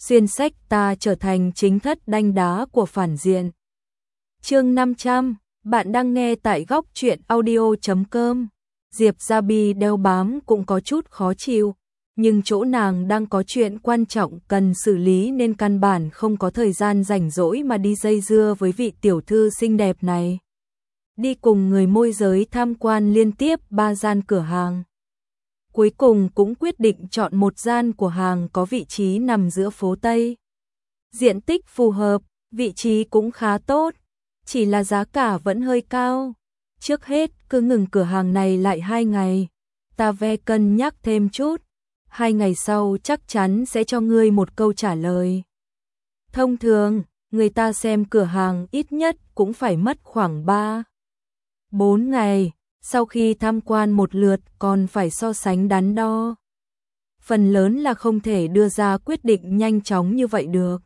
xuyên sách ta trở thành chính thất đanh đá của phản diện. Chương 500, bạn đang nghe tại góc truyện audio.com. Diệp Gia Bi đeo bám cũng có chút khó chịu, nhưng chỗ nàng đang có chuyện quan trọng cần xử lý nên căn bản không có thời gian rảnh rỗi mà đi dây dưa với vị tiểu thư xinh đẹp này. Đi cùng người môi giới tham quan liên tiếp 3 gian cửa hàng. Cuối cùng cũng quyết định chọn một gian của hàng có vị trí nằm giữa phố Tây. Diện tích phù hợp, vị trí cũng khá tốt, chỉ là giá cả vẫn hơi cao. Trước hết cứ ngừng cửa hàng này lại 2 ngày, ta ve cân nhắc thêm chút. 2 ngày sau chắc chắn sẽ cho ngươi một câu trả lời. Thông thường, người ta xem cửa hàng ít nhất cũng phải mất khoảng 3-4 ngày. Sau khi tham quan một lượt còn phải so sánh đắn đo. Phần lớn là không thể đưa ra quyết định nhanh chóng như vậy được.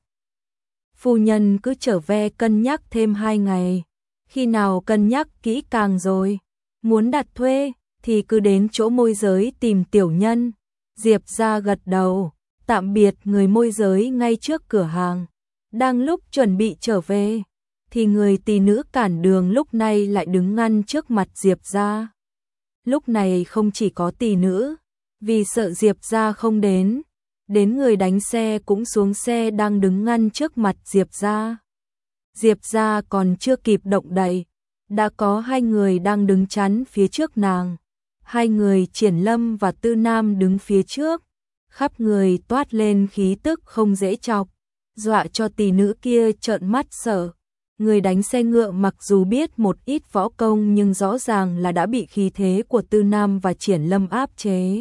Phu nhân cứ trở về cân nhắc thêm 2 ngày. Khi nào cân nhắc kỹ càng rồi, muốn đặt thuê thì cứ đến chỗ môi giới tìm tiểu nhân. Diệp Gia gật đầu, tạm biệt người môi giới ngay trước cửa hàng. Đang lúc chuẩn bị trở về thì người tỷ nữ cản đường lúc này lại đứng ngăn trước mặt Diệp Gia. Lúc này không chỉ có tỷ nữ, vì sợ Diệp Gia không đến người đánh xe cũng xuống xe đang đứng ngăn trước mặt Diệp Gia. Diệp Gia còn chưa kịp động đậy, đã có 2 người đang đứng chắn phía trước nàng. 2 người Triển Lâm và Tư Nam đứng phía trước, khắp người toát lên khí tức không dễ chọc, dọa cho tỷ nữ kia trợn mắt sợ. Người đánh xe ngựa mặc dù biết một ít võ công nhưng rõ ràng là đã bị khí thế của Tư Nam và Triển Lâm áp chế.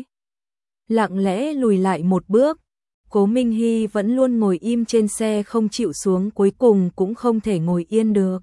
Lặng lẽ lùi lại một bước, Cố Minh Hy vẫn luôn ngồi im trên xe không chịu xuống, cuối cùng cũng không thể ngồi yên được.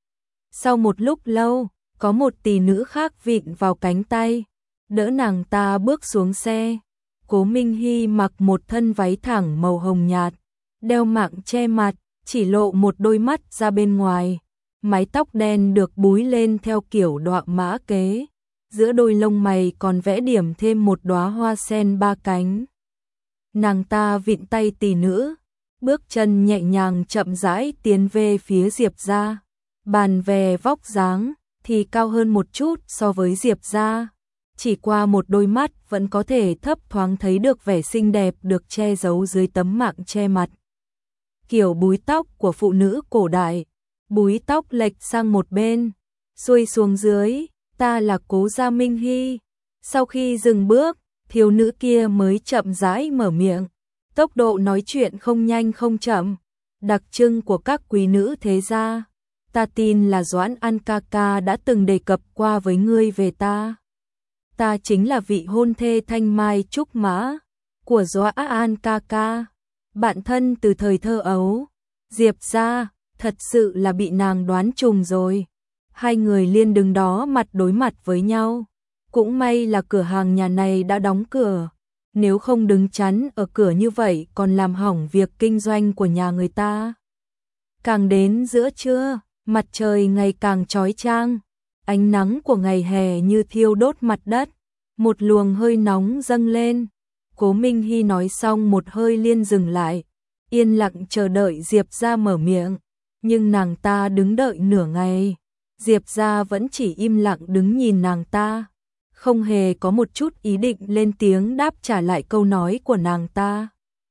Sau một lúc lâu, có một tỷ nữ khác vịn vào cánh tay, đỡ nàng ta bước xuống xe. Cố Minh Hy mặc một thân váy thẳng màu hồng nhạt, đeo mạng che mặt, chỉ lộ một đôi mắt ra bên ngoài, mái tóc đen được búi lên theo kiểu đọa mã kế, giữa đôi lông mày còn vẽ điểm thêm một đóa hoa sen 3 cánh. Nàng ta vịn tay tỷ nữ, bước chân nhẹ nhàng chậm rãi tiến về phía Diệp Gia. Bàn về vóc dáng thì cao hơn một chút so với Diệp Gia, chỉ qua một đôi mắt vẫn có thể thấp thoáng thấy được vẻ xinh đẹp được che giấu dưới tấm mạng che mặt. Kiểu búi tóc của phụ nữ cổ đại, búi tóc lệch sang một bên, xuôi xuống dưới, ta là Cố Gia Minh Hy. Sau khi dừng bước, thiếu nữ kia mới chậm rãi mở miệng, tốc độ nói chuyện không nhanh không chậm, đặc trưng của các quý nữ thế gia. Ta tin là Doãn An ca ca đã từng đề cập qua với ngươi về ta. Ta chính là vị hôn thê thanh mai trúc mã của Doãn An ca ca, bạn thân từ thời thơ ấu. Diệp Gia, thật sự là bị nàng đoán trùng rồi. 2 người liên đứng đó mặt đối mặt với nhau. Cũng may là cửa hàng nhà này đã đóng cửa, nếu không đứng chắn ở cửa như vậy còn làm hỏng việc kinh doanh của nhà người ta. Càng đến giữa trưa, mặt trời ngày càng chói chang, ánh nắng của ngày hè như thiêu đốt mặt đất, một luồng hơi nóng dâng lên. Cố Minh Hy nói xong một hơi liên dừng lại, yên lặng chờ đợi Diệp Gia mở miệng, nhưng nàng ta đứng đợi nửa ngày, Diệp Gia vẫn chỉ im lặng đứng nhìn nàng ta, không hề có một chút ý định lên tiếng đáp trả lại câu nói của nàng ta.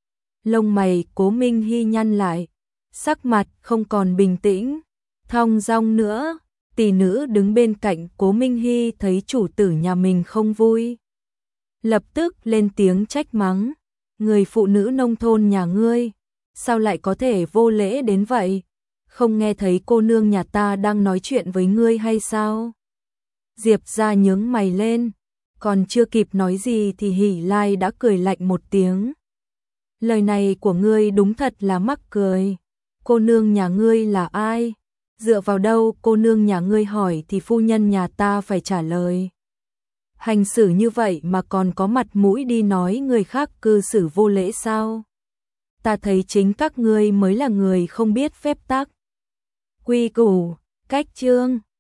Lông mày Cố Minh Hy nhăn lại, sắc mặt không còn bình tĩnh, thong dong nữa. Tỷ nữ đứng bên cạnh Cố Minh Hy thấy chủ tử nhà mình không vui, lập tức lên tiếng trách mắng, người phụ nữ nông thôn nhà ngươi, sao lại có thể vô lễ đến vậy? Không nghe thấy cô nương nhà ta đang nói chuyện với ngươi hay sao? Diệp Gia nhướng mày lên, còn chưa kịp nói gì thì Hỷ Lai đã cười lạnh một tiếng. Lời này của ngươi đúng thật là mắc cười. Cô nương nhà ngươi là ai? Dựa vào đâu cô nương nhà ngươi hỏi thì phu nhân nhà ta phải trả lời? Hành xử như vậy mà còn có mặt mũi đi nói người khác cư xử vô lễ sao? Ta thấy chính các ngươi mới là người không biết phép tắc, quy củ, cách chương.